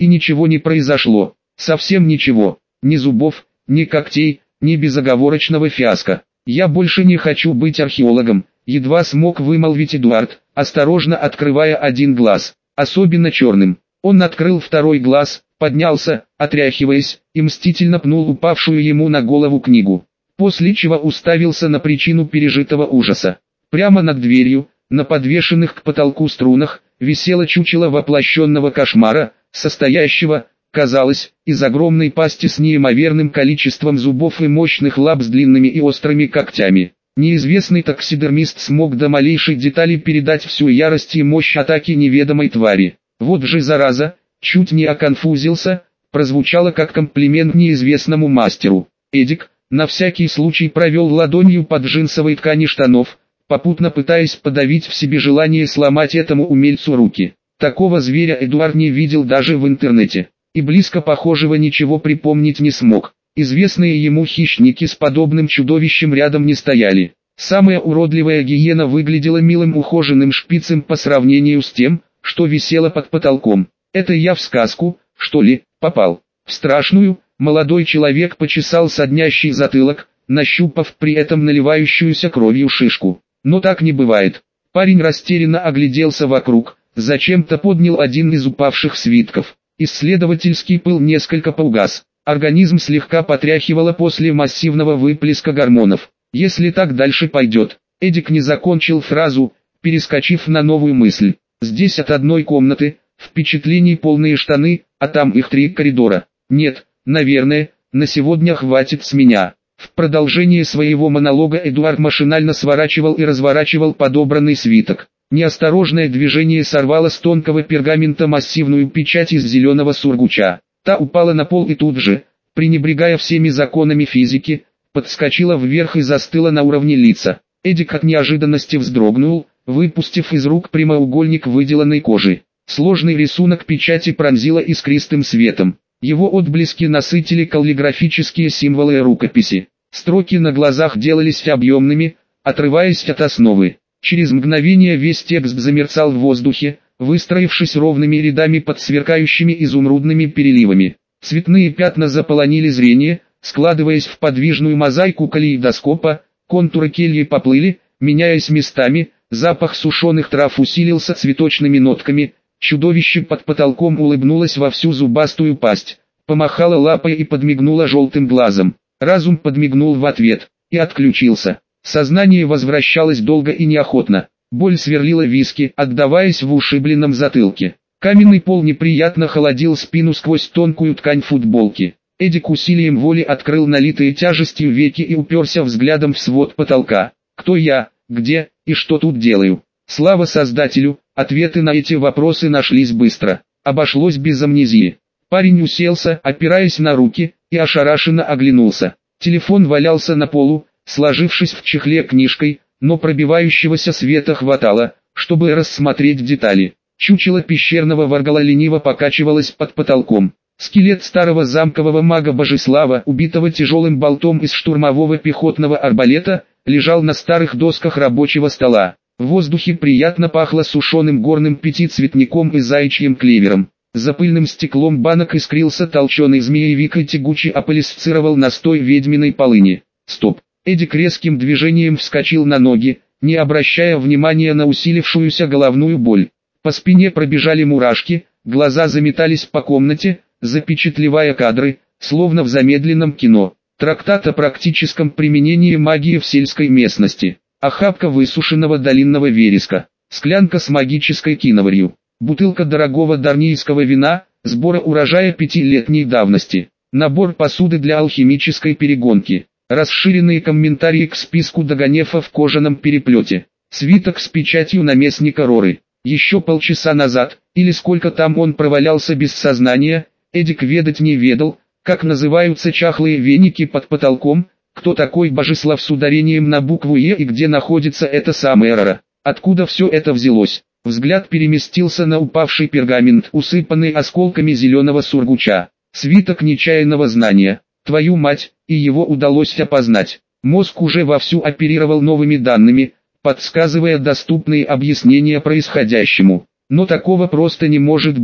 и ничего не произошло. Совсем ничего. Ни зубов, ни когтей, ни безоговорочного фиаско. «Я больше не хочу быть археологом», едва смог вымолвить Эдуард, осторожно открывая один глаз, особенно черным. Он открыл второй глаз, поднялся, отряхиваясь, и мстительно пнул упавшую ему на голову книгу. После чего уставился на причину пережитого ужаса. Прямо над дверью, на подвешенных к потолку струнах, висело чучело воплощенного кошмара, состоящего, казалось, из огромной пасти с неимоверным количеством зубов и мощных лап с длинными и острыми когтями. Неизвестный таксидермист смог до малейшей детали передать всю ярость и мощь атаки неведомой твари. «Вот же зараза!» чуть не оконфузился, прозвучало как комплимент неизвестному мастеру. Эдик, на всякий случай провел ладонью по джинсовой ткани штанов, попутно пытаясь подавить в себе желание сломать этому умельцу руки. Такого зверя Эдуард не видел даже в интернете, и близко похожего ничего припомнить не смог. Известные ему хищники с подобным чудовищем рядом не стояли. Самая уродливая гиена выглядела милым ухоженным шпицем по сравнению с тем, что висело под потолком. «Это я в сказку, что ли, попал?» «В страшную?» Молодой человек почесал соднящий затылок, нащупав при этом наливающуюся кровью шишку. Но так не бывает. Парень растерянно огляделся вокруг, зачем-то поднял один из упавших свитков. Исследовательский пыл несколько поугас. Организм слегка потряхивало после массивного выплеска гормонов. Если так дальше пойдет. Эдик не закончил фразу, перескочив на новую мысль. Здесь от одной комнаты, впечатлений полные штаны, а там их 3 коридора. Нет, наверное, на сегодня хватит с меня. В продолжение своего монолога Эдуард машинально сворачивал и разворачивал подобранный свиток. Неосторожное движение сорвало с тонкого пергамента массивную печать из зеленого сургуча. Та упала на пол и тут же, пренебрегая всеми законами физики, подскочила вверх и застыла на уровне лица. Эдик от неожиданности вздрогнул, выпустив из рук прямоугольник выделанной кожи. Сложный рисунок печати пронзило искристым светом. Его отблески насытили каллиграфические символы рукописи. Строки на глазах делались объемными, отрываясь от основы. Через мгновение весь текст замерцал в воздухе, выстроившись ровными рядами под сверкающими изумрудными переливами. Цветные пятна заполонили зрение, складываясь в подвижную мозаику калейдоскопа, контуры кельи поплыли, меняясь местами, запах сушеных трав усилился цветочными нотками, чудовище под потолком улыбнулось во всю зубастую пасть, помахало лапой и подмигнуло желтым глазом. Разум подмигнул в ответ и отключился. Сознание возвращалось долго и неохотно. Боль сверлила виски, отдаваясь в ушибленном затылке. Каменный пол неприятно холодил спину сквозь тонкую ткань футболки. Эдик усилием воли открыл налитые тяжестью веки и уперся взглядом в свод потолка. Кто я, где и что тут делаю? Слава Создателю, ответы на эти вопросы нашлись быстро. Обошлось без амнезии. Парень уселся, опираясь на руки, и ошарашенно оглянулся. Телефон валялся на полу, сложившись в чехле книжкой, но пробивающегося света хватало, чтобы рассмотреть детали. Чучело пещерного варгала лениво покачивалось под потолком. Скелет старого замкового мага Божеслава, убитого тяжелым болтом из штурмового пехотного арбалета, лежал на старых досках рабочего стола. В воздухе приятно пахло сушеным горным пятицветником и заячьим клевером. За пыльным стеклом банок искрился толченый змеевик и тягуче аполисцировал настой ведьминой полыни. Стоп! Эдик резким движением вскочил на ноги, не обращая внимания на усилившуюся головную боль. По спине пробежали мурашки, глаза заметались по комнате, запечатлевая кадры, словно в замедленном кино. Трактат о практическом применении магии в сельской местности. Охапка высушенного долинного вереска. Склянка с магической киноварью. Бутылка дорогого дарнийского вина, сбора урожая 5-летней давности. Набор посуды для алхимической перегонки. Расширенные комментарии к списку догонефа в кожаном переплете. Свиток с печатью наместника Роры. Еще полчаса назад, или сколько там он провалялся без сознания, Эдик ведать не ведал, как называются чахлые веники под потолком, кто такой Божеслав с ударением на букву «Е» и где находится эта самая Рора. Откуда все это взялось? Взгляд переместился на упавший пергамент, усыпанный осколками зеленого сургуча. Свиток нечаянного знания. Твою мать, и его удалось опознать. Мозг уже вовсю оперировал новыми данными, подсказывая доступные объяснения происходящему. Но такого просто не может быть.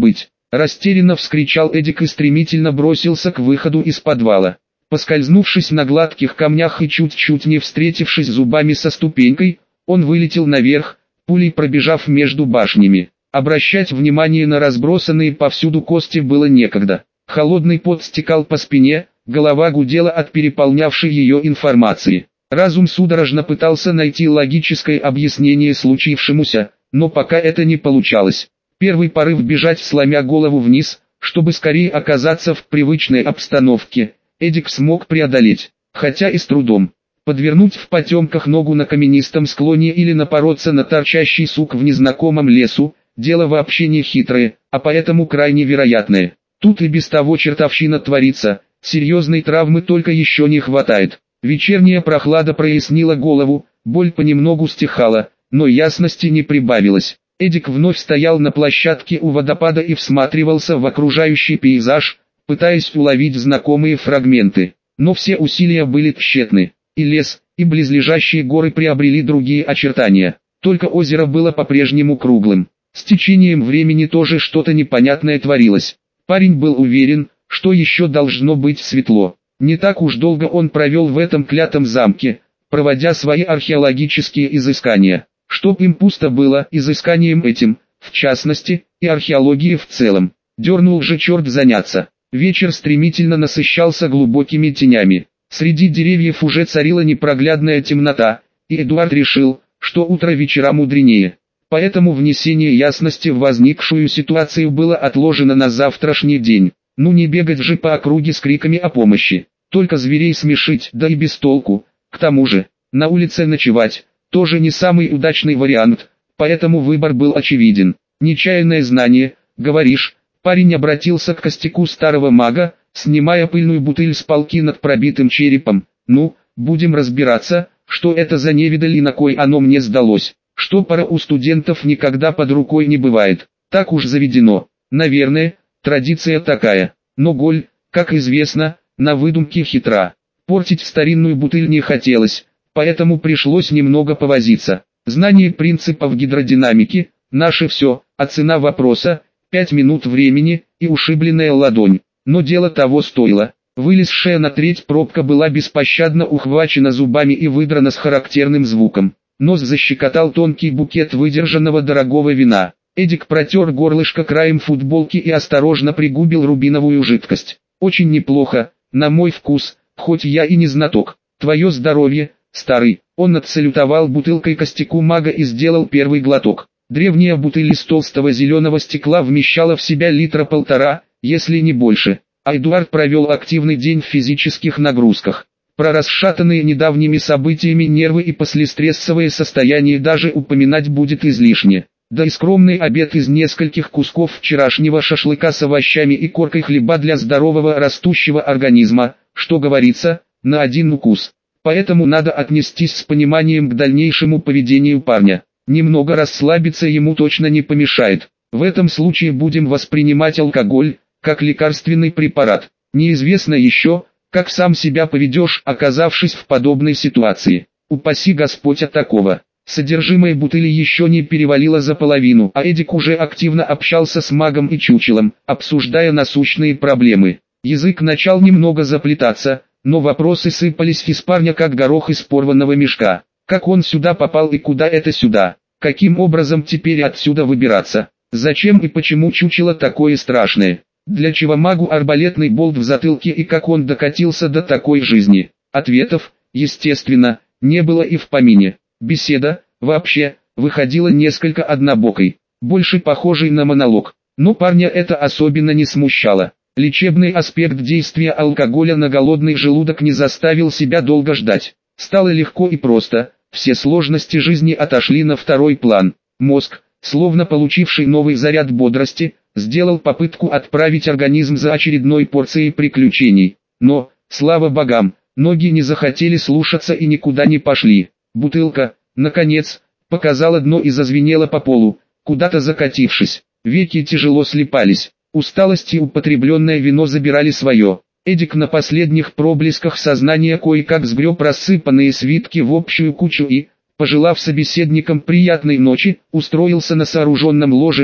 Растерянно вскричал Эдик и стремительно бросился к выходу из подвала. Поскользнувшись на гладких камнях и чуть-чуть не встретившись зубами со ступенькой, он вылетел наверх, пулей пробежав между башнями. Обращать внимание на разбросанные повсюду кости было некогда. Холодный пот стекал по спине, голова гудела от переполнявшей ее информации. Разум судорожно пытался найти логическое объяснение случившемуся, но пока это не получалось. Первый порыв бежать, сломя голову вниз, чтобы скорее оказаться в привычной обстановке, Эдик смог преодолеть, хотя и с трудом. Подвернуть в потемках ногу на каменистом склоне или напороться на торчащий сук в незнакомом лесу – дело вообще не хитрое, а поэтому крайне вероятное. Тут и без того чертовщина творится, серьезной травмы только еще не хватает. Вечерняя прохлада прояснила голову, боль понемногу стихала, но ясности не прибавилось. Эдик вновь стоял на площадке у водопада и всматривался в окружающий пейзаж, пытаясь уловить знакомые фрагменты. Но все усилия были тщетны. И лес, и близлежащие горы приобрели другие очертания. Только озеро было по-прежнему круглым. С течением времени тоже что-то непонятное творилось. Парень был уверен, что еще должно быть светло. Не так уж долго он провел в этом клятом замке, проводя свои археологические изыскания. Чтоб им пусто было изысканием этим, в частности, и археологией в целом. Дернул же черт заняться. Вечер стремительно насыщался глубокими тенями. Среди деревьев уже царила непроглядная темнота, и Эдуард решил, что утро вечера мудренее. Поэтому внесение ясности в возникшую ситуацию было отложено на завтрашний день. Ну не бегать же по округе с криками о помощи, только зверей смешить, да и без толку. К тому же, на улице ночевать, тоже не самый удачный вариант, поэтому выбор был очевиден. Нечаянное знание, говоришь, парень обратился к костяку старого мага, снимая пыльную бутыль с полки над пробитым черепом. Ну, будем разбираться, что это за невидаль и на кой оно мне сдалось. Штопора у студентов никогда под рукой не бывает, так уж заведено. Наверное, традиция такая, но Голь, как известно, на выдумке хитра. Портить старинную бутыль не хотелось, поэтому пришлось немного повозиться. Знание принципов гидродинамики – наше все, а цена вопроса – 5 минут времени и ушибленная ладонь. Но дело того стоило. Вылезшая на треть пробка была беспощадно ухвачена зубами и выдрана с характерным звуком. Нос защекотал тонкий букет выдержанного дорогого вина. Эдик протер горлышко краем футболки и осторожно пригубил рубиновую жидкость. Очень неплохо, на мой вкус, хоть я и не знаток. Твое здоровье, старый. Он отсалютовал бутылкой костяку мага и сделал первый глоток. Древняя бутыль из толстого зеленого стекла вмещала в себя литра 1,5, если не больше. А Эдуард провел активный день в физических нагрузках. Про расшатанные недавними событиями нервы и послестрессовое состояние даже упоминать будет излишне. Да и скромный обед из нескольких кусков вчерашнего шашлыка с овощами и коркой хлеба для здорового растущего организма, что говорится, на один укус. Поэтому надо отнестись с пониманием к дальнейшему поведению парня. Немного расслабиться ему точно не помешает. В этом случае будем воспринимать алкоголь, как лекарственный препарат. Неизвестно еще, как сам себя поведешь, оказавшись в подобной ситуации. Упаси Господь от такого. Содержимое бутыли еще не перевалило за половину, а Эдик уже активно общался с магом и чучелом, обсуждая насущные проблемы. Язык начал немного заплетаться, но вопросы сыпались из парня как горох из порванного мешка. Как он сюда попал и куда это сюда? Каким образом теперь отсюда выбираться? Зачем и почему чучело такое страшное? Для чего магу арбалетный болт в затылке и как он докатился до такой жизни? Ответов, естественно, не было и в помине. Беседа, вообще, выходила несколько однобокой, больше похожей на монолог. Но парня это особенно не смущало. Лечебный аспект действия алкоголя на голодный желудок не заставил себя долго ждать. Стало легко и просто, все сложности жизни отошли на второй план. Мозг, словно получивший новый заряд бодрости, сделал попытку отправить организм за очередной порцией приключений. Но, слава богам, ноги не захотели слушаться и никуда не пошли. Бутылка, наконец, показала дно и зазвенела по полу, куда-то закатившись. Веки тяжело слипались. Усталость и употребленное вино забирали свое. Эдик на последних проблесках сознания кое-как сгреб рассыпанные свитки в общую кучу и, пожелав собеседникам приятной ночи, устроился на сооруженном ложе,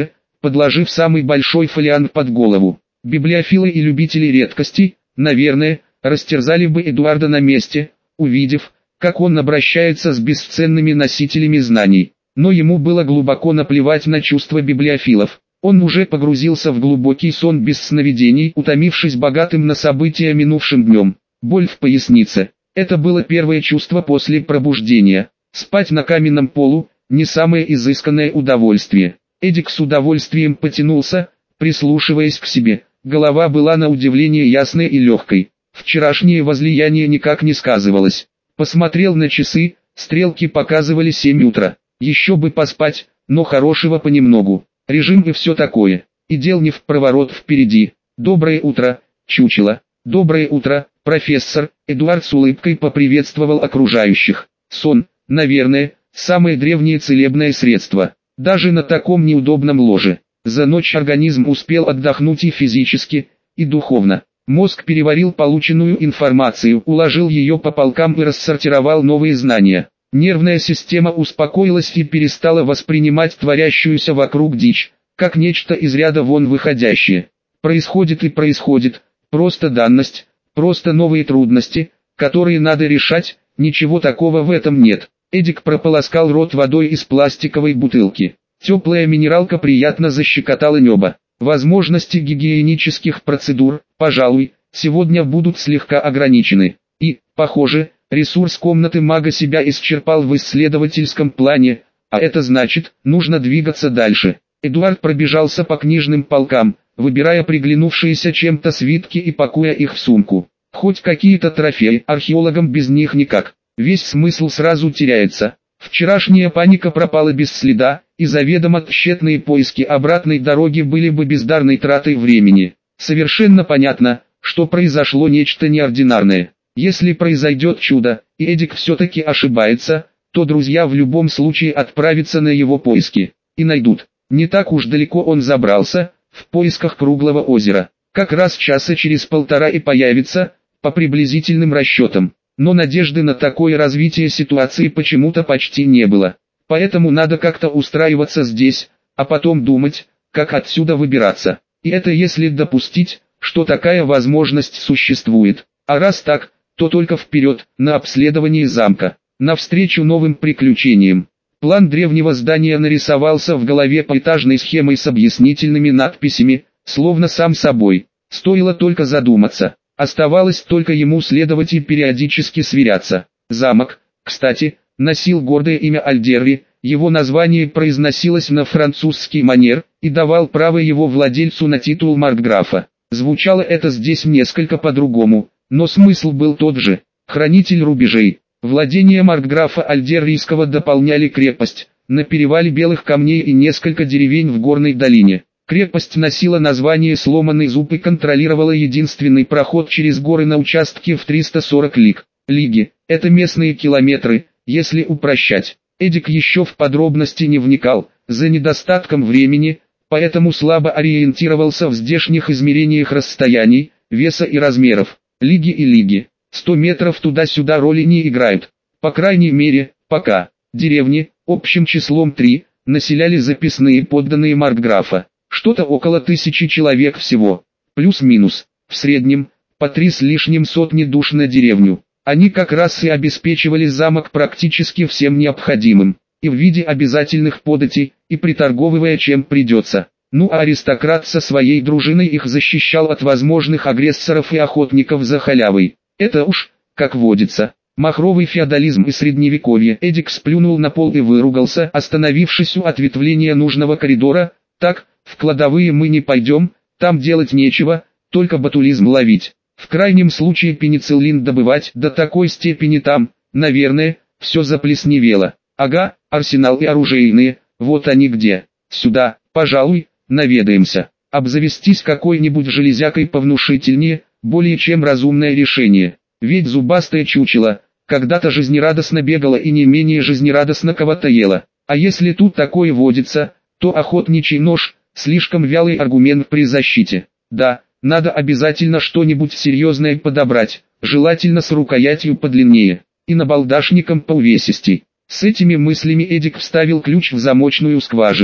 подложив самый большой фолиант под голову. Библиофилы и любители редкостей, наверное, растерзали бы Эдуарда на месте, увидев, как он обращается с бесценными носителями знаний. Но ему было глубоко наплевать на чувства библиофилов. Он уже погрузился в глубокий сон без сновидений, утомившись богатым на события минувшим днем. Боль в пояснице. Это было первое чувство после пробуждения. Спать на каменном полу – не самое изысканное удовольствие. Эдик с удовольствием потянулся, прислушиваясь к себе. Голова была на удивление ясной и легкой. Вчерашнее возлияние никак не сказывалось. Посмотрел на часы, стрелки показывали 7 утра. Еще бы поспать, но хорошего понемногу. Режим и все такое. И дел не в проворот впереди. Доброе утро, чучело. Доброе утро, профессор. Эдуард с улыбкой поприветствовал окружающих. Сон, наверное, самое древнее целебное средство. Даже на таком неудобном ложе. За ночь организм успел отдохнуть и физически, и духовно. Мозг переварил полученную информацию, уложил ее по полкам и рассортировал новые знания. Нервная система успокоилась и перестала воспринимать творящуюся вокруг дичь, как нечто из ряда вон выходящее. Происходит и происходит, просто данность, просто новые трудности, которые надо решать, ничего такого в этом нет. Эдик прополоскал рот водой из пластиковой бутылки. Теплая минералка приятно защекотала небо. Возможности гигиенических процедур, пожалуй, сегодня будут слегка ограничены. И, похоже, ресурс комнаты мага себя исчерпал в исследовательском плане, а это значит, нужно двигаться дальше. Эдуард пробежался по книжным полкам, выбирая приглянувшиеся чем-то свитки и пакуя их в сумку. Хоть какие-то трофеи, археологам без них никак. Весь смысл сразу теряется. Вчерашняя паника пропала без следа, и заведомо тщетные поиски обратной дороги были бы бездарной тратой времени. Совершенно понятно, что произошло нечто неординарное. Если произойдет чудо, и Эдик все-таки ошибается, то друзья в любом случае отправятся на его поиски. И найдут. Не так уж далеко он забрался, в поисках круглого озера. Как раз часа через полтора и появится, по приблизительным расчетам. Но надежды на такое развитие ситуации почему-то почти не было. Поэтому надо как-то устраиваться здесь, а потом думать, как отсюда выбираться. И это если допустить, что такая возможность существует. А раз так, то только вперед, на обследование замка, навстречу новым приключениям. План древнего здания нарисовался в голове поэтажной схемой с объяснительными надписями, словно сам собой. Стоило только задуматься. Оставалось только ему следовать и периодически сверяться. Замок, кстати, носил гордое имя Альдерри, его название произносилось на французский манер, и давал право его владельцу на титул маркграфа. Звучало это здесь несколько по-другому, но смысл был тот же. Хранитель рубежей. Владения маркграфа Альдеррийского дополняли крепость, на перевале белых камней и несколько деревень в горной долине. Крепость носила название «Сломанный зуб» и контролировала единственный проход через горы на участке в 340 лиг. Лиги – это местные километры, если упрощать. Эдик еще в подробности не вникал, за недостатком времени, поэтому слабо ориентировался в здешних измерениях расстояний, веса и размеров. Лиги и лиги. 100 метров туда-сюда роли не играют. По крайней мере, пока. Деревни, общим числом 3, населяли записные подданные маркграфа. Что-то около 1000 человек всего, плюс-минус, в среднем, по 3 с лишним сотни душ на деревню. Они как раз и обеспечивали замок практически всем необходимым, и в виде обязательных податей, и приторговывая чем придется. Ну а аристократ со своей дружиной их защищал от возможных агрессоров и охотников за халявой. Это уж, как водится, махровый феодализм и средневековье. Эдик сплюнул на пол и выругался, остановившись у ответвления нужного коридора. Так, в кладовые мы не пойдем, там делать нечего, только ботулизм ловить. В крайнем случае пенициллин добывать, до такой степени там, наверное, все заплесневело. Ага, арсенал и оружейные, вот они где. Сюда, пожалуй, наведаемся. Обзавестись какой-нибудь железякой повнушительнее, более чем разумное решение. Ведь зубастое чучело, когда-то жизнерадостно бегало и не менее жизнерадостно кого-то ело. А если тут такое водится, то охотничий нож – слишком вялый аргумент при защите. Да, надо обязательно что-нибудь серьезное подобрать, желательно с рукоятью подлиннее, и набалдашником поувесистей. С этими мыслями Эдик вставил ключ в замочную скважину.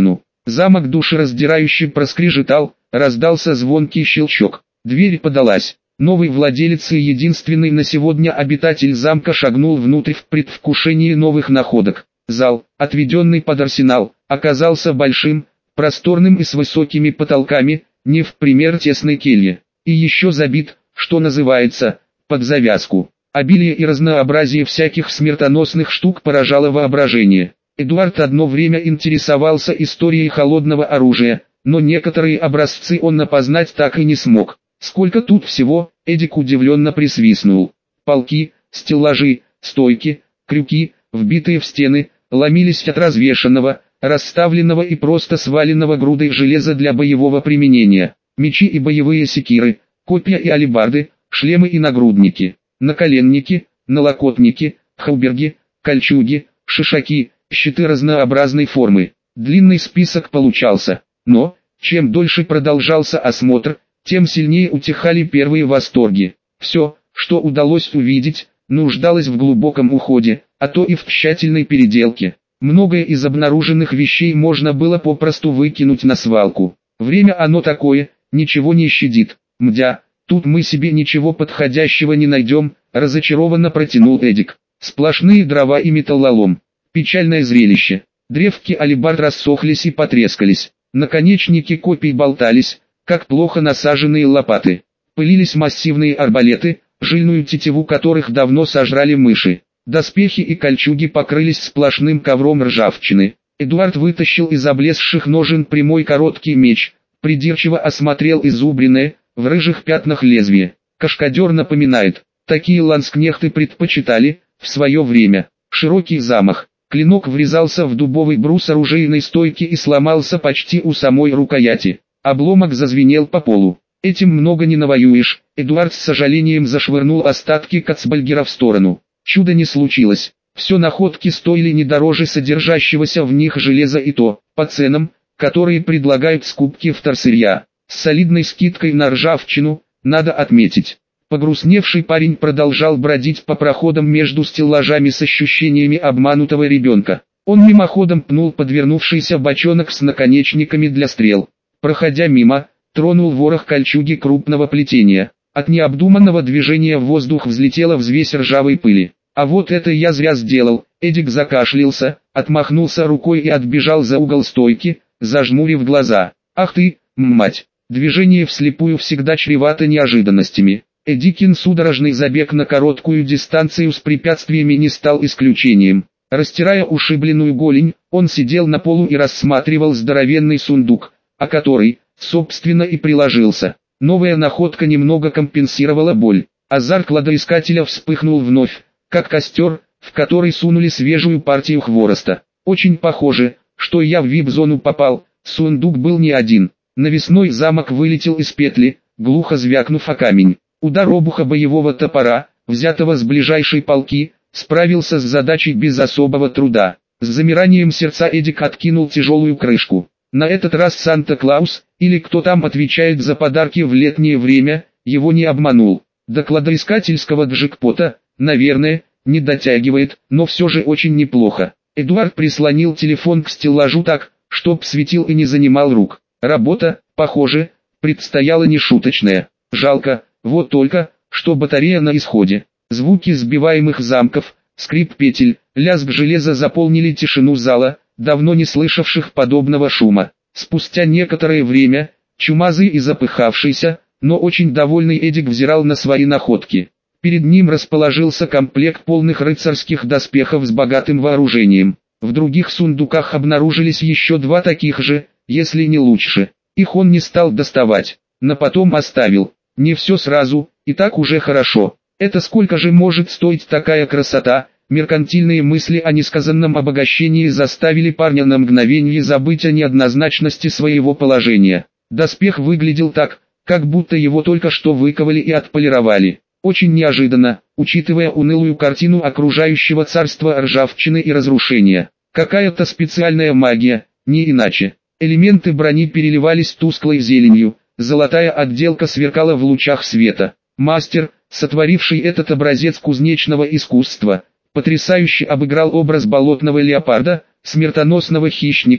Замок душераздирающе проскрежетал, раздался звонкий щелчок. Дверь подалась. Новый владелец и единственный на сегодня обитатель замка шагнул внутрь в предвкушении новых находок. Зал, отведенный под арсенал, оказался большим, просторным и с высокими потолками, не в пример тесной келье. И еще забит, что называется, под завязку. Обилие и разнообразие всяких смертоносных штук поражало воображение. Эдуард одно время интересовался историей холодного оружия, но некоторые образцы он опознать так и не смог. Сколько тут всего, Эдик удивленно присвистнул. Полки, стеллажи, стойки, крюки, вбитые в стены, ломились от развешанного, расставленного и просто сваленного грудой железа для боевого применения. Мечи и боевые секиры, копья и алебарды, шлемы и нагрудники, наколенники, налокотники, хауберги, кольчуги, шишаки, щиты разнообразной формы. Длинный список получался, но, чем дольше продолжался осмотр, тем сильнее утихали первые восторги. Все, что удалось увидеть, нуждалось в глубоком уходе, а то и в тщательной переделке. Многое из обнаруженных вещей можно было попросту выкинуть на свалку. Время оно такое, ничего не щадит. Мдя, тут мы себе ничего подходящего не найдем, разочарованно протянул Эдик. Сплошные дрова и металлолом. Печальное зрелище. Древки алебард рассохлись и потрескались. Наконечники копий болтались, как плохо насаженные лопаты. Пылились массивные арбалеты, жильную тетиву которых давно сожрали мыши. Доспехи и кольчуги покрылись сплошным ковром ржавчины. Эдуард вытащил из облезших ножен прямой короткий меч, придирчиво осмотрел изубренное, в рыжих пятнах лезвие. Кашкадер напоминает, такие ланскнехты предпочитали, в свое время. Широкий замах. Клинок врезался в дубовый брус оружейной стойки и сломался почти у самой рукояти. Обломок зазвенел по полу. Этим много не навоюешь. Эдуард с сожалением зашвырнул остатки кацбальгера в сторону. Чудо не случилось. Все находки стоили не дороже содержащегося в них железа и то, по ценам, которые предлагают скупки вторсырья. С солидной скидкой на ржавчину, надо отметить. Погрустневший парень продолжал бродить по проходам между стеллажами с ощущениями обманутого ребенка. Он мимоходом пнул подвернувшийся бочонок с наконечниками для стрел. Проходя мимо, тронул ворох кольчуги крупного плетения. От необдуманного движения в воздух взлетела взвесь ржавой пыли. А вот это я зря сделал. Эдик закашлялся, отмахнулся рукой и отбежал за угол стойки, зажмурив глаза. Ах ты, мать! Движение вслепую всегда чревато неожиданностями. Эдикин судорожный забег на короткую дистанцию с препятствиями не стал исключением. Растирая ушибленную голень, он сидел на полу и рассматривал здоровенный сундук, о который, собственно, и приложился. Новая находка немного компенсировала боль. Азарт кладоискателя вспыхнул вновь, как костер, в который сунули свежую партию хвороста. Очень похоже, что я в вип-зону попал. Сундук был не один. Навесной замок вылетел из петли, глухо звякнув о камень. Удар обуха боевого топора, взятого с ближайшей полки, справился с задачей без особого труда. С замиранием сердца Эдик откинул тяжелую крышку. На этот раз Санта-Клаус, или кто там отвечает за подарки в летнее время, его не обманул. До кладоискательского джекпота, наверное, не дотягивает, но все же очень неплохо. Эдуард прислонил телефон к стеллажу так, чтоб светил и не занимал рук. Работа, похоже, предстояла нешуточная. Жалко, вот только, что батарея на исходе. Звуки сбиваемых замков, скрип петель, лязг железа заполнили тишину зала, давно не слышавших подобного шума. Спустя некоторое время, чумазый и запыхавшийся, но очень довольный Эдик взирал на свои находки. Перед ним расположился комплект полных рыцарских доспехов с богатым вооружением. В других сундуках обнаружились еще два таких же, если не лучше. Их он не стал доставать, но потом оставил. Не все сразу, и так уже хорошо. Это сколько же может стоить такая красота? Меркантильные мысли о несказанном обогащении заставили парня на мгновение забыть о неоднозначности своего положения. Доспех выглядел так, как будто его только что выковали и отполировали. Очень неожиданно, учитывая унылую картину окружающего царства ржавчины и разрушения. Какая-то специальная магия, не иначе. Элементы брони переливались тусклой зеленью, золотая отделка сверкала в лучах света. Мастер, сотворивший этот образец кузнечного искусства, потрясающе обыграл образ болотного леопарда, смертоносного хищника,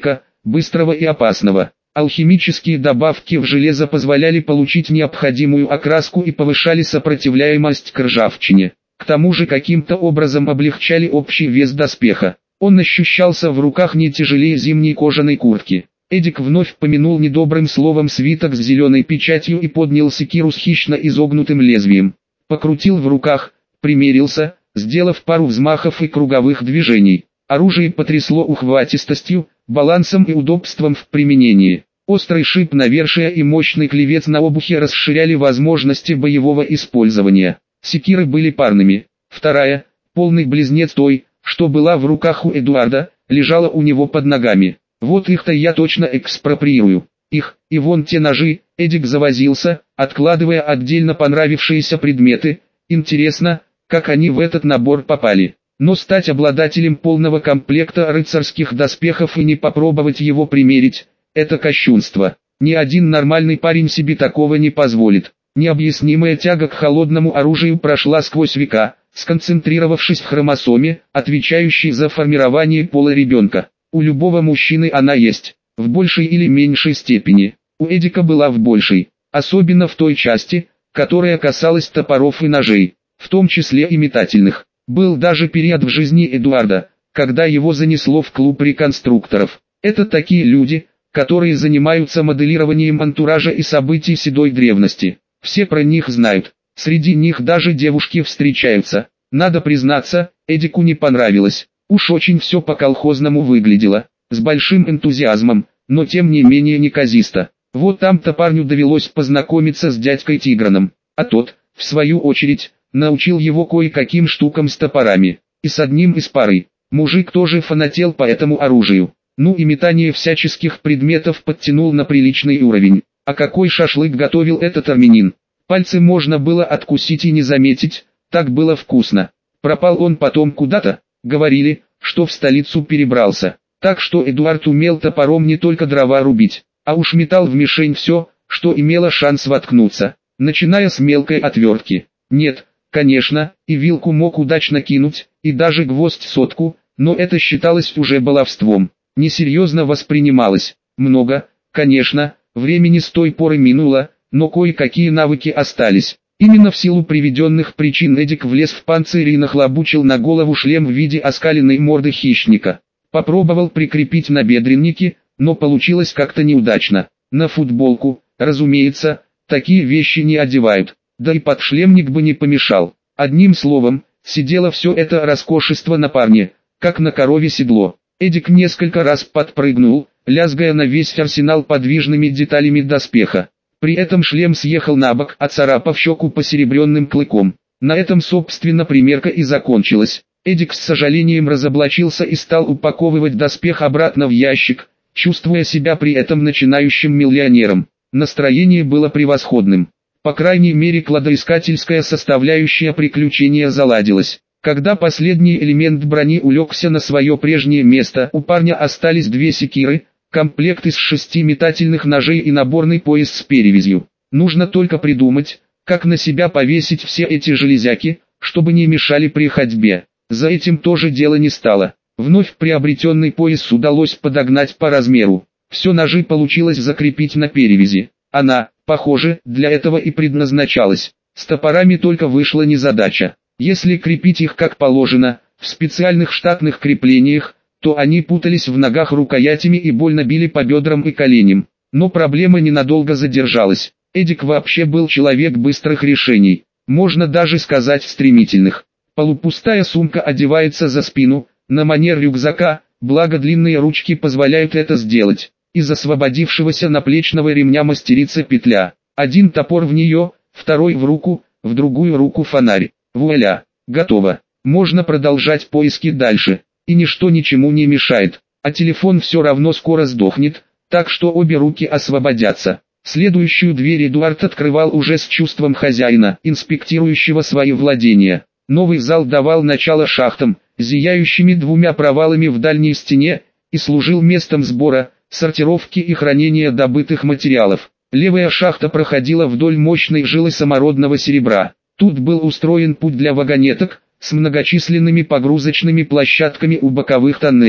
быстрого и опасного. Алхимические добавки в железо позволяли получить необходимую окраску и повышали сопротивляемость к ржавчине. К тому же каким-то образом облегчали общий вес доспеха. Он ощущался в руках не тяжелее зимней кожаной куртки. Эдик вновь помянул недобрым словом свиток с зеленой печатью и поднял секиру с хищно изогнутым лезвием. Покрутил в руках, примерился, сделав пару взмахов и круговых движений. Оружие потрясло ухватистостью, балансом и удобством в применении. Острый шип навершия и мощный клевец на обухе расширяли возможности боевого использования. Секиры были парными. Вторая, полный близнец той, что была в руках у Эдуарда, лежала у него под ногами. Вот их-то я точно экспроприирую. Их, и вон те ножи. Эдик завозился, откладывая отдельно понравившиеся предметы. Интересно, как они в этот набор попали. Но стать обладателем полного комплекта рыцарских доспехов и не попробовать его примерить – это кощунство. Ни один нормальный парень себе такого не позволит. Необъяснимая тяга к холодному оружию прошла сквозь века, сконцентрировавшись в хромосоме, отвечающей за формирование пола ребенка. У любого мужчины она есть, в большей или меньшей степени. У Эдика была в большей, особенно в той части, которая касалась топоров и ножей, в том числе и метательных. Был даже период в жизни Эдуарда, когда его занесло в клуб реконструкторов. Это такие люди, которые занимаются моделированием антуража и событий седой древности. Все про них знают, среди них даже девушки встречаются. Надо признаться, Эдику не понравилось. Уж очень все по-колхозному выглядело, с большим энтузиазмом, но тем не менее неказисто. Вот там-то парню довелось познакомиться с дядькой Тиграном, а тот, в свою очередь, научил его кое-каким штукам с топорами. И с одним из пары. Мужик тоже фанател по этому оружию. Ну и метание всяческих предметов подтянул на приличный уровень. А какой шашлык готовил этот армянин. Пальцы можно было откусить и не заметить, так было вкусно. Пропал он потом куда-то, говорили, что в столицу перебрался. Так что Эдуард умел топором не только дрова рубить, а уж метал в мишень все, что имело шанс воткнуться, начиная с мелкой отвертки. Нет, конечно, и вилку мог удачно кинуть, и даже гвоздь-сотку, но это считалось уже баловством. Несерьезно воспринималось. Много, конечно, времени с той поры минуло, но кое-какие навыки остались. Именно в силу приведенных причин Эдик влез в панцирь и нахлобучил на голову шлем в виде оскаленной морды хищника. Попробовал прикрепить набедренники, но получилось как-то неудачно. На футболку, разумеется, такие вещи не одевают, да и подшлемник бы не помешал. Одним словом, сидело все это роскошество на парне, как на корове седло. Эдик несколько раз подпрыгнул, лязгая на весь арсенал подвижными деталями доспеха. При этом шлем съехал на бок, оцарапав щеку посеребренным клыком. На этом, собственно, примерка и закончилась. Эдик с сожалением разоблачился и стал упаковывать доспех обратно в ящик, чувствуя себя при этом начинающим миллионером. Настроение было превосходным. По крайней мере, кладоискательская составляющая приключения заладилась. Когда последний элемент брони улегся на свое прежнее место, у парня остались две секиры, комплект из 6 метательных ножей и наборный пояс с перевязью. Нужно только придумать, как на себя повесить все эти железяки, чтобы не мешали при ходьбе. За этим тоже дело не стало. Вновь приобретенный пояс удалось подогнать по размеру. Все ножи получилось закрепить на перевязи. Она, похоже, для этого и предназначалась. С топорами только вышла незадача. Если крепить их как положено, в специальных штатных креплениях, то они путались в ногах рукоятями и больно били по бедрам и коленям. Но проблема ненадолго задержалась. Эдик вообще был человек быстрых решений, можно даже сказать стремительных. Полупустая сумка одевается за спину, на манер рюкзака, благо длинные ручки позволяют это сделать. Из освободившегося наплечного ремня мастерится петля. Один топор в нее, второй в руку, в другую руку фонарь. Вуаля, готово. Можно продолжать поиски дальше. И ничто ничему не мешает. А телефон все равно скоро сдохнет, так что обе руки освободятся. Следующую дверь Эдуард открывал уже с чувством хозяина, инспектирующего свои владения. Новый зал давал начало шахтам, зияющими двумя провалами в дальней стене, и служил местом сбора, сортировки и хранения добытых материалов. Левая шахта проходила вдоль мощной жилы самородного серебра. Тут был устроен путь для вагонеток, с многочисленными погрузочными площадками у боковых тоннелей.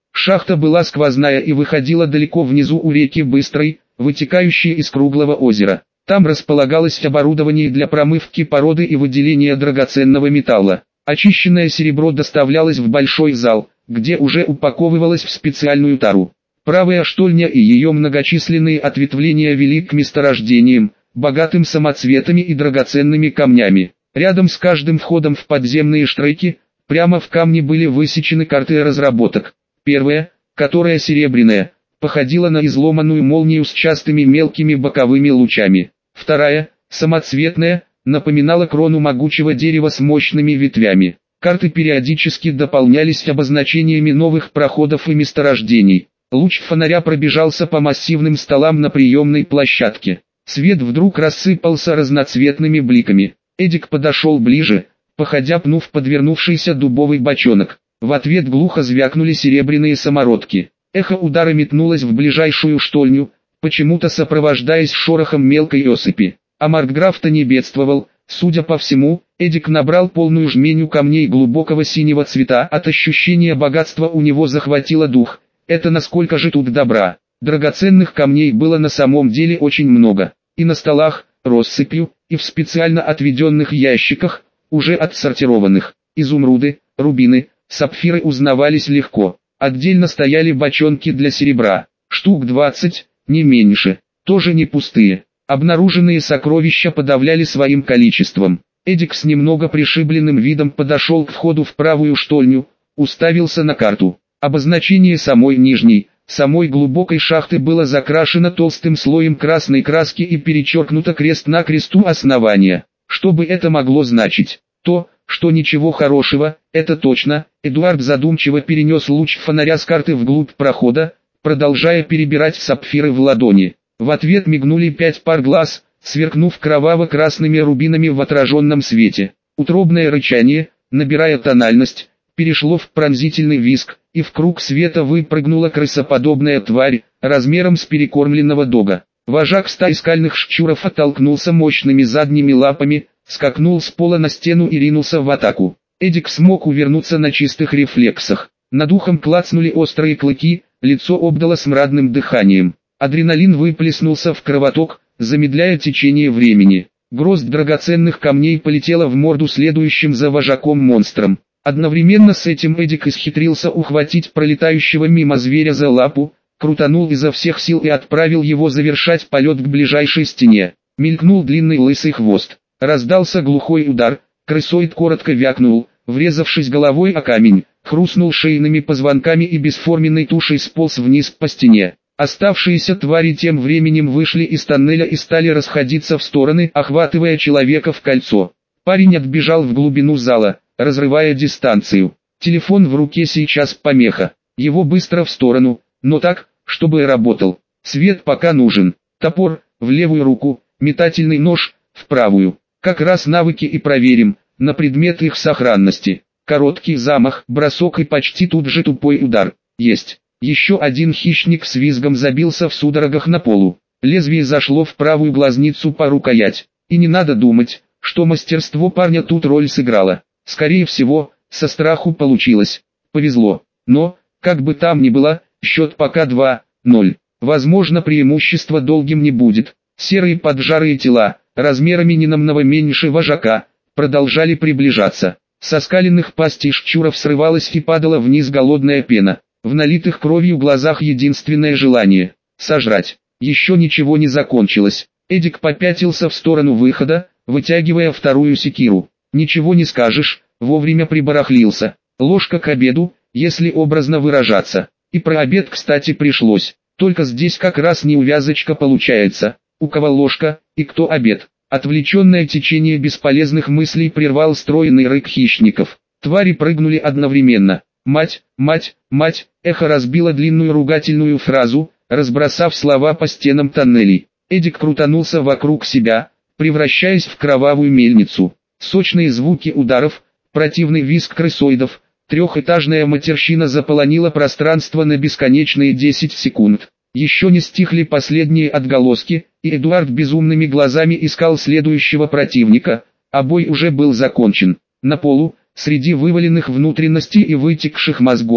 Шахта была сквозная и выходила далеко внизу у реки Быстрой, вытекающей из круглого озера. Там располагалось оборудование для промывки породы и выделения драгоценного металла. Очищенное серебро доставлялось в большой зал, где уже упаковывалось в специальную тару. Правая штольня и ее многочисленные ответвления вели к месторождениям, богатым самоцветами и драгоценными камнями. Рядом с каждым входом в подземные штрейки, прямо в камне были высечены карты разработок. Первая, которая серебряная, походила на изломанную молнию с частыми мелкими боковыми лучами. Вторая, самоцветная, напоминала крону могучего дерева с мощными ветвями. Карты периодически дополнялись обозначениями новых проходов и месторождений. Луч фонаря пробежался по массивным столам на приемной площадке. Свет вдруг рассыпался разноцветными бликами. Эдик подошел ближе, походя пнув подвернувшийся дубовый бочонок. В ответ глухо звякнули серебряные самородки. Эхо удара метнулось в ближайшую штольню, почему-то сопровождаясь шорохом мелкой осыпи. А Маркграф-то не бедствовал. Судя по всему, Эдик набрал полную жменю камней глубокого синего цвета. От ощущения богатства у него захватило дух. Это насколько же тут добра. Драгоценных камней было на самом деле очень много. И на столах, россыпью, и в специально отведенных ящиках, уже отсортированных. Изумруды, рубины, сапфиры узнавались легко. Отдельно стояли бочонки для серебра. Штук 20, не меньше. Тоже не пустые. Обнаруженные сокровища подавляли своим количеством. Эдик с немного пришибленным видом подошел к входу в правую штольню, уставился на карту. Обозначение самой нижней, самой глубокой шахты было закрашено толстым слоем красной краски и перечеркнуто крест-накрест у основания. Что бы это могло значить? То, что ничего хорошего, это точно. Эдуард задумчиво перенес луч фонаря с карты вглубь прохода, продолжая перебирать сапфиры в ладони. В ответ мигнули 5 пар глаз, сверкнув кроваво-красными рубинами в отраженном свете. Утробное рычание, набирая тональность, перешло в пронзительный визг, и в круг света выпрыгнула крысоподобная тварь, размером с перекормленного дога. Вожак стаи скальных шчуров оттолкнулся мощными задними лапами, скакнул с пола на стену и ринулся в атаку. Эдик смог увернуться на чистых рефлексах. Над ухом клацнули острые клыки, лицо обдало смрадным дыханием. Адреналин выплеснулся в кровоток, замедляя течение времени. Грозд драгоценных камней полетела в морду следующим за вожаком монстром. Одновременно с этим Эдик исхитрился ухватить пролетающего мимо зверя за лапу, крутанул изо всех сил и отправил его завершать полет к ближайшей стене. Мелькнул длинный лысый хвост. Раздался глухой удар, крысоид коротко вякнул, врезавшись головой о камень, хрустнул шейными позвонками и бесформенной тушей сполз вниз по стене. Оставшиеся твари тем временем вышли из тоннеля и стали расходиться в стороны, охватывая человека в кольцо. Парень отбежал в глубину зала, разрывая дистанцию. Телефон в руке сейчас помеха. Его быстро в сторону, но так, чтобы работал. Свет пока нужен. Топор в левую руку, метательный нож в правую. Как раз навыки и проверим, на предмет их сохранности. Короткий замах, бросок и почти тут же тупой удар. Есть. Еще один хищник с визгом забился в судорогах на полу. Лезвие зашло в правую глазницу по рукоять. И не надо думать, что мастерство парня тут роль сыграло. Скорее всего, со страху получилось. Повезло. Но, как бы там ни было, счет пока 2-0. Возможно, преимущества долгим не будет. Серые поджарые тела, размерами не намного меньше вожака, продолжали приближаться. Со скаленных пастей шчуров срывалась и падала вниз голодная пена. В налитых кровью глазах единственное желание – сожрать. Еще ничего не закончилось. Эдик попятился в сторону выхода, вытягивая вторую секиру. Ничего не скажешь, вовремя прибарахлился. Ложка к обеду, если образно выражаться. И про обед, кстати, пришлось. Только здесь как раз неувязочка получается. У кого ложка, и кто обед. Отвлеченное течение бесполезных мыслей прервал стройный рык хищников. Твари прыгнули одновременно. «Мать, мать, мать!» Эхо разбило длинную ругательную фразу, разбросав слова по стенам тоннелей. Эдик крутанулся вокруг себя, превращаясь в кровавую мельницу. Сочные звуки ударов, противный визг крысоидов, трехэтажная матерщина заполонила пространство на бесконечные 10 секунд. Еще не стихли последние отголоски, и Эдуард безумными глазами искал следующего противника, а бой уже был закончен. На полу, среди вываленных внутренностей и вытекших мозгов,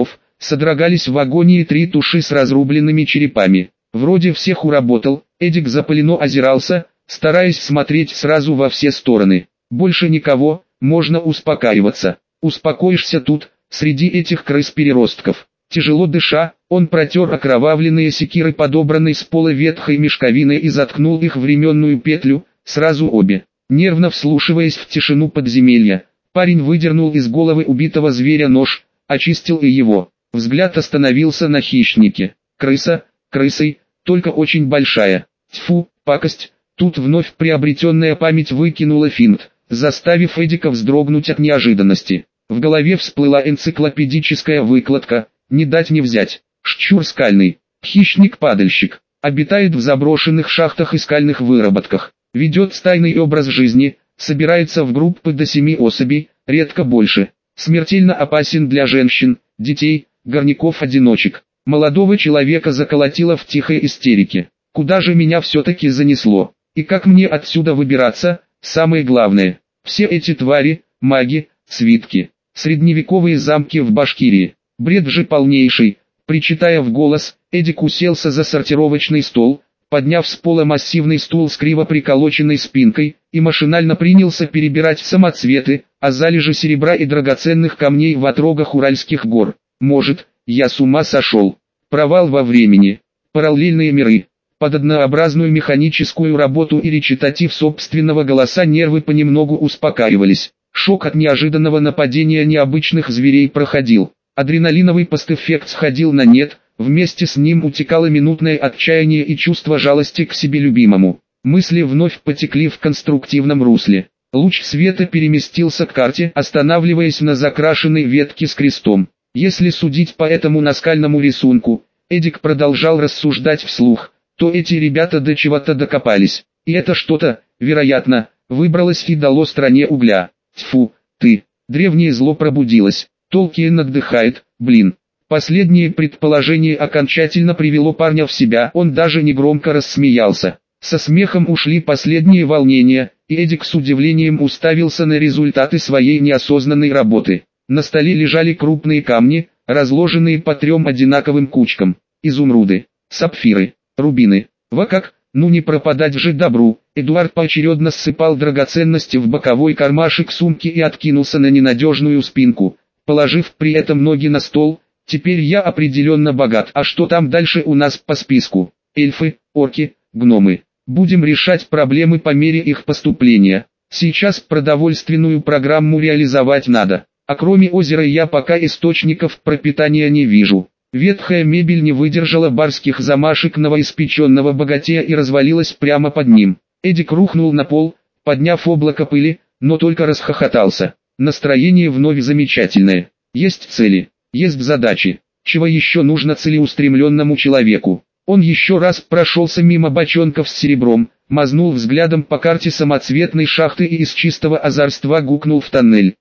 Содрогались в агонии 3 туши с разрубленными черепами. Вроде всех уработал, Эдик запалено озирался, стараясь смотреть сразу во все стороны. Больше никого, можно успокаиваться. Успокоишься тут, среди этих крыс-переростков. Тяжело дыша, он протер окровавленные секиры подобранной с пола ветхой мешковины и заткнул их в ременную петлю, сразу обе. Нервно вслушиваясь в тишину подземелья, парень выдернул из головы убитого зверя нож, очистил и его. Взгляд остановился на хищнике. Крыса, крысой, только очень большая. Тьфу, пакость. Тут вновь приобретенная память выкинула финт, заставив Эдика вздрогнуть от неожиданности. В голове всплыла энциклопедическая выкладка: не дать не взять. Щур скальный, хищник-падальщик, обитает в заброшенных шахтах и скальных выработках, ведет стайный образ жизни, собирается в группы до 7 особей, редко больше. Смертельно опасен для женщин, детей, горняков-одиночек. Молодого человека заколотило в тихой истерике. Куда же меня все-таки занесло? И как мне отсюда выбираться? Самое главное, все эти твари, маги, свитки, средневековые замки в Башкирии. Бред же полнейший. Причитая в голос, Эдик уселся за сортировочный стол, подняв с пола массивный стул с криво приколоченной спинкой, и машинально принялся перебирать самоцветы, а залежи серебра и драгоценных камней в отрогах Уральских гор. Может, я с ума сошел? Провал во времени, параллельные миры. Под однообразную механическую работу и речитатив собственного голоса нервы понемногу успокаивались. Шок от неожиданного нападения необычных зверей проходил. Адреналиновый постэффект сходил на нет, вместе с ним утекало минутное отчаяние и чувство жалости к себе любимому. Мысли вновь потекли в конструктивном русле. Луч света переместился к карте, останавливаясь на закрашенной ветке с крестом. Если судить по этому наскальному рисунку, Эдик продолжал рассуждать вслух, то эти ребята до чего-то докопались. И это что-то, вероятно, выбралось и дало стране угля. Тьфу, ты, древнее зло пробудилось. Толкиен отдыхает, блин. Последнее предположение окончательно привело парня в себя, он даже негромко рассмеялся. Со смехом ушли последние волнения, и Эдик с удивлением уставился на результаты своей неосознанной работы. На столе лежали крупные камни, разложенные по 3 одинаковым кучкам. Изумруды, сапфиры, рубины. Во как, ну не пропадать же добру. Эдуард поочередно ссыпал драгоценности в боковой кармашек сумки и откинулся на ненадежную спинку, положив при этом ноги на стол. Теперь я определенно богат. А что там дальше у нас по списку? Эльфы, орки, гномы. Будем решать проблемы по мере их поступления. Сейчас продовольственную программу реализовать надо. А кроме озера я пока источников пропитания не вижу. Ветхая мебель не выдержала барских замашек новоиспеченного богатея и развалилась прямо под ним. Эдик рухнул на пол, подняв облако пыли, но только расхохотался. Настроение вновь замечательное. Есть цели, есть задачи. Чего еще нужно целеустремленному человеку? Он еще раз прошелся мимо бочонков с серебром, мазнул взглядом по карте самоцветной шахты и из чистого озорства гукнул в тоннель.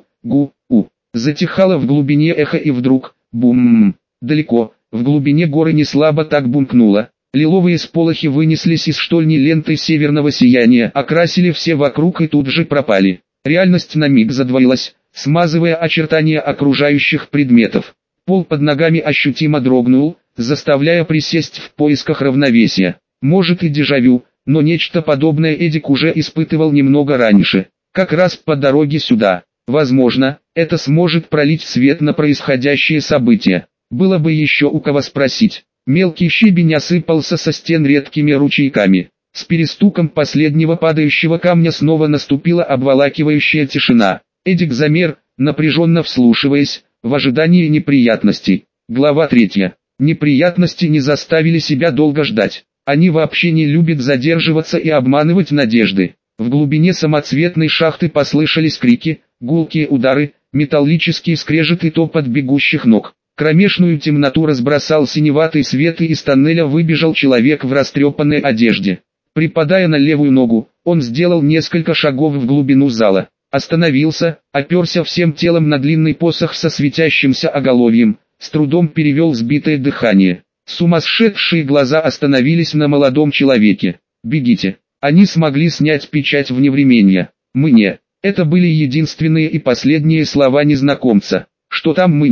Гу-у. Затихало в глубине эхо и вдруг, бум. Далеко, в глубине горы неслабо так бумкнуло. Лиловые сполохи вынеслись из штольни лентой северного сияния, окрасили все вокруг и тут же пропали. Реальность на миг задвоилась, смазывая очертания окружающих предметов. Пол под ногами ощутимо дрогнул, заставляя присесть в поисках равновесия. Может и дежавю, но нечто подобное Эдик уже испытывал немного раньше, как раз по дороге сюда. Возможно, это сможет пролить свет на происходящие события. Было бы еще у кого спросить. Мелкий щебень осыпался со стен редкими ручейками. С перестуком последнего падающего камня снова наступила обволакивающая тишина. Эдик замер, напряженно вслушиваясь, в ожидании неприятностей. Глава 3. Неприятности не заставили себя долго ждать. Они вообще не любят задерживаться и обманывать надежды. В глубине самоцветной шахты послышались крики, гулкие удары, металлический скрежет и топот бегущих ног. Кромешную темноту разбросал синеватый свет, и из тоннеля выбежал человек в растрепанной одежде. Припадая на левую ногу, он сделал несколько шагов в глубину зала. Остановился, оперся всем телом на длинный посох со светящимся оголовьем, с трудом перевел сбитое дыхание. Сумасшедшие глаза остановились на молодом человеке. «Бегите!» Они смогли снять печать вневременья. «Мы не». Это были единственные и последние слова незнакомца. «Что там мы не?»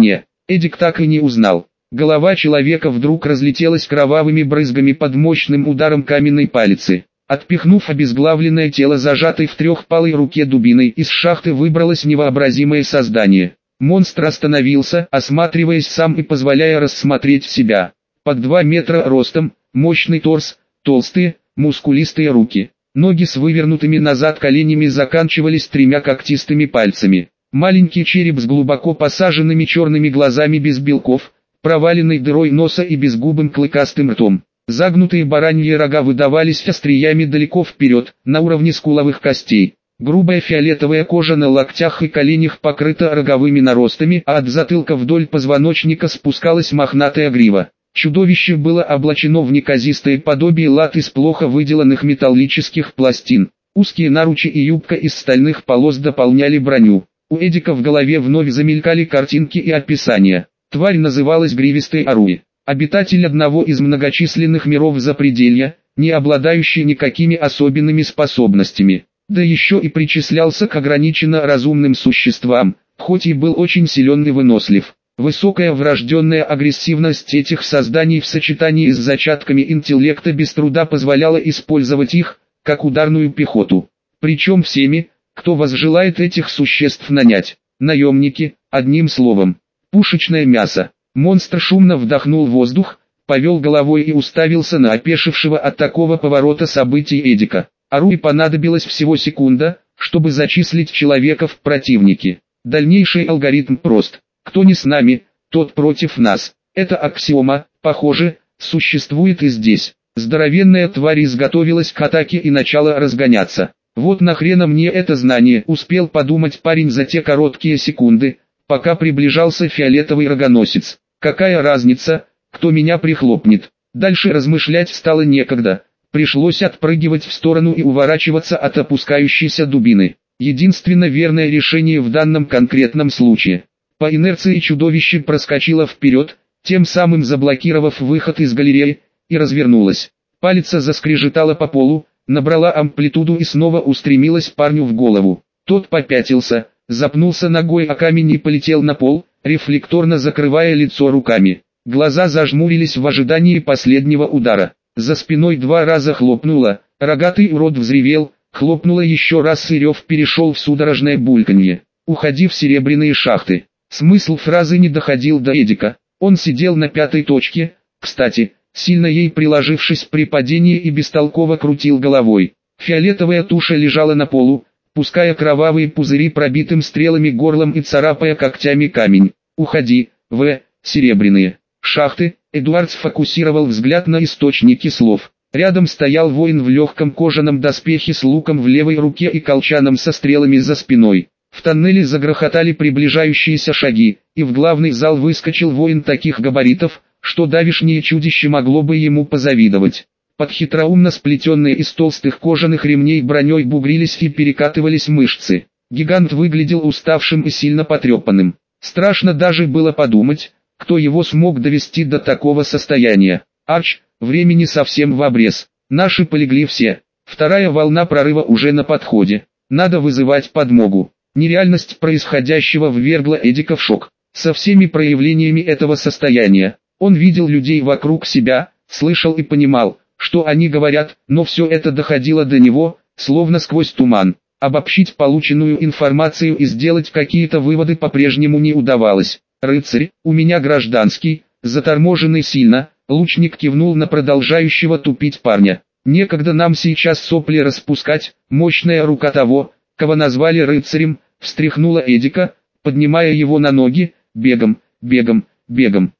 Эдик так и не узнал. Голова человека вдруг разлетелась кровавыми брызгами под мощным ударом каменной палицы. Отпихнув обезглавленное тело зажатой в трехпалой руке дубиной, из шахты выбралось невообразимое создание. Монстр остановился, осматриваясь сам и позволяя рассмотреть себя. Под 2 метра ростом, мощный торс, толстые, мускулистые руки. Ноги с вывернутыми назад коленями заканчивались 3 когтистыми пальцами. Маленький череп с глубоко посаженными черными глазами без белков, проваленной дырой носа и безгубым клыкастым ртом. Загнутые бараньи рога выдавались остриями далеко вперед, на уровне скуловых костей. Грубая фиолетовая кожа на локтях и коленях покрыта роговыми наростами, а от затылка вдоль позвоночника спускалась мохнатая грива. Чудовище было облачено в неказистое подобие лат из плохо выделанных металлических пластин. Узкие наручи и юбка из стальных полос дополняли броню. У Эдика в голове вновь замелькали картинки и описания. Тварь называлась гривистой Аруи. Обитатель одного из многочисленных миров Запределья, не обладающий никакими особенными способностями. Да еще и причислялся к ограниченно разумным существам, хоть и был очень силен и вынослив. Высокая врожденная агрессивность этих созданий в сочетании с зачатками интеллекта без труда позволяла использовать их, как ударную пехоту. Причем всеми, кто возжелает этих существ нанять. Наемники, одним словом. Пушечное мясо. Монстр шумно вдохнул воздух, повел головой и уставился на опешившего от такого поворота событий Эдика. Аруи понадобилась всего секунда, чтобы зачислить человека в противники. Дальнейший алгоритм прост. Кто не с нами, тот против нас. Это аксиома, похоже, существует и здесь. Здоровенная тварь изготовилась к атаке и начала разгоняться. Вот нахрена мне это знание, успел подумать парень за те короткие секунды, пока приближался фиолетовый рогоносец. Какая разница, кто меня прихлопнет? Дальше размышлять стало некогда. Пришлось отпрыгивать в сторону и уворачиваться от опускающейся дубины. Единственно верное решение в данном конкретном случае. По инерции чудовище проскочило вперед, тем самым заблокировав выход из галереи, и развернулось. Палица заскрежетала по полу, набрала амплитуду и снова устремилась парню в голову. Тот попятился, запнулся ногой о камень и полетел на пол, рефлекторно закрывая лицо руками. Глаза зажмурились в ожидании последнего удара. За спиной 2 раза хлопнуло, рогатый урод взревел, хлопнуло еще раз и рев перешел в судорожное бульканье. «Уходи в серебряные шахты». Смысл фразы не доходил до Эдика. Он сидел на 5-й точке, кстати, сильно ей приложившись при падении и бестолково крутил головой. Фиолетовая туша лежала на полу, пуская кровавые пузыри пробитым стрелами горлом и царапая когтями камень. «Уходи, серебряные шахты». Эдуард сфокусировал взгляд на источнике слов. Рядом стоял воин в легком кожаном доспехе с луком в левой руке и колчаном со стрелами за спиной. В тоннеле загрохотали приближающиеся шаги, и в главный зал выскочил воин таких габаритов, что давишнее чудище могло бы ему позавидовать. Под хитроумно сплетенные из толстых кожаных ремней броней бугрились и перекатывались мышцы. Гигант выглядел уставшим и сильно потрепанным. Страшно даже было подумать, кто его смог довести до такого состояния. Арч, времени совсем в обрез. Наши полегли все. Вторая волна прорыва уже на подходе. Надо вызывать подмогу. Нереальность происходящего ввергла Эдика в шок. Со всеми проявлениями этого состояния. Он видел людей вокруг себя, слышал и понимал, что они говорят, но все это доходило до него, словно сквозь туман. Обобщить полученную информацию и сделать какие-то выводы по-прежнему не удавалось. «Рыцарь, у меня гражданский», заторможенный сильно, лучник кивнул на продолжающего тупить парня. «Некогда нам сейчас сопли распускать, мощная рука того, кого назвали рыцарем, встряхнула Эдика, поднимая его на ноги, бегом, бегом, бегом.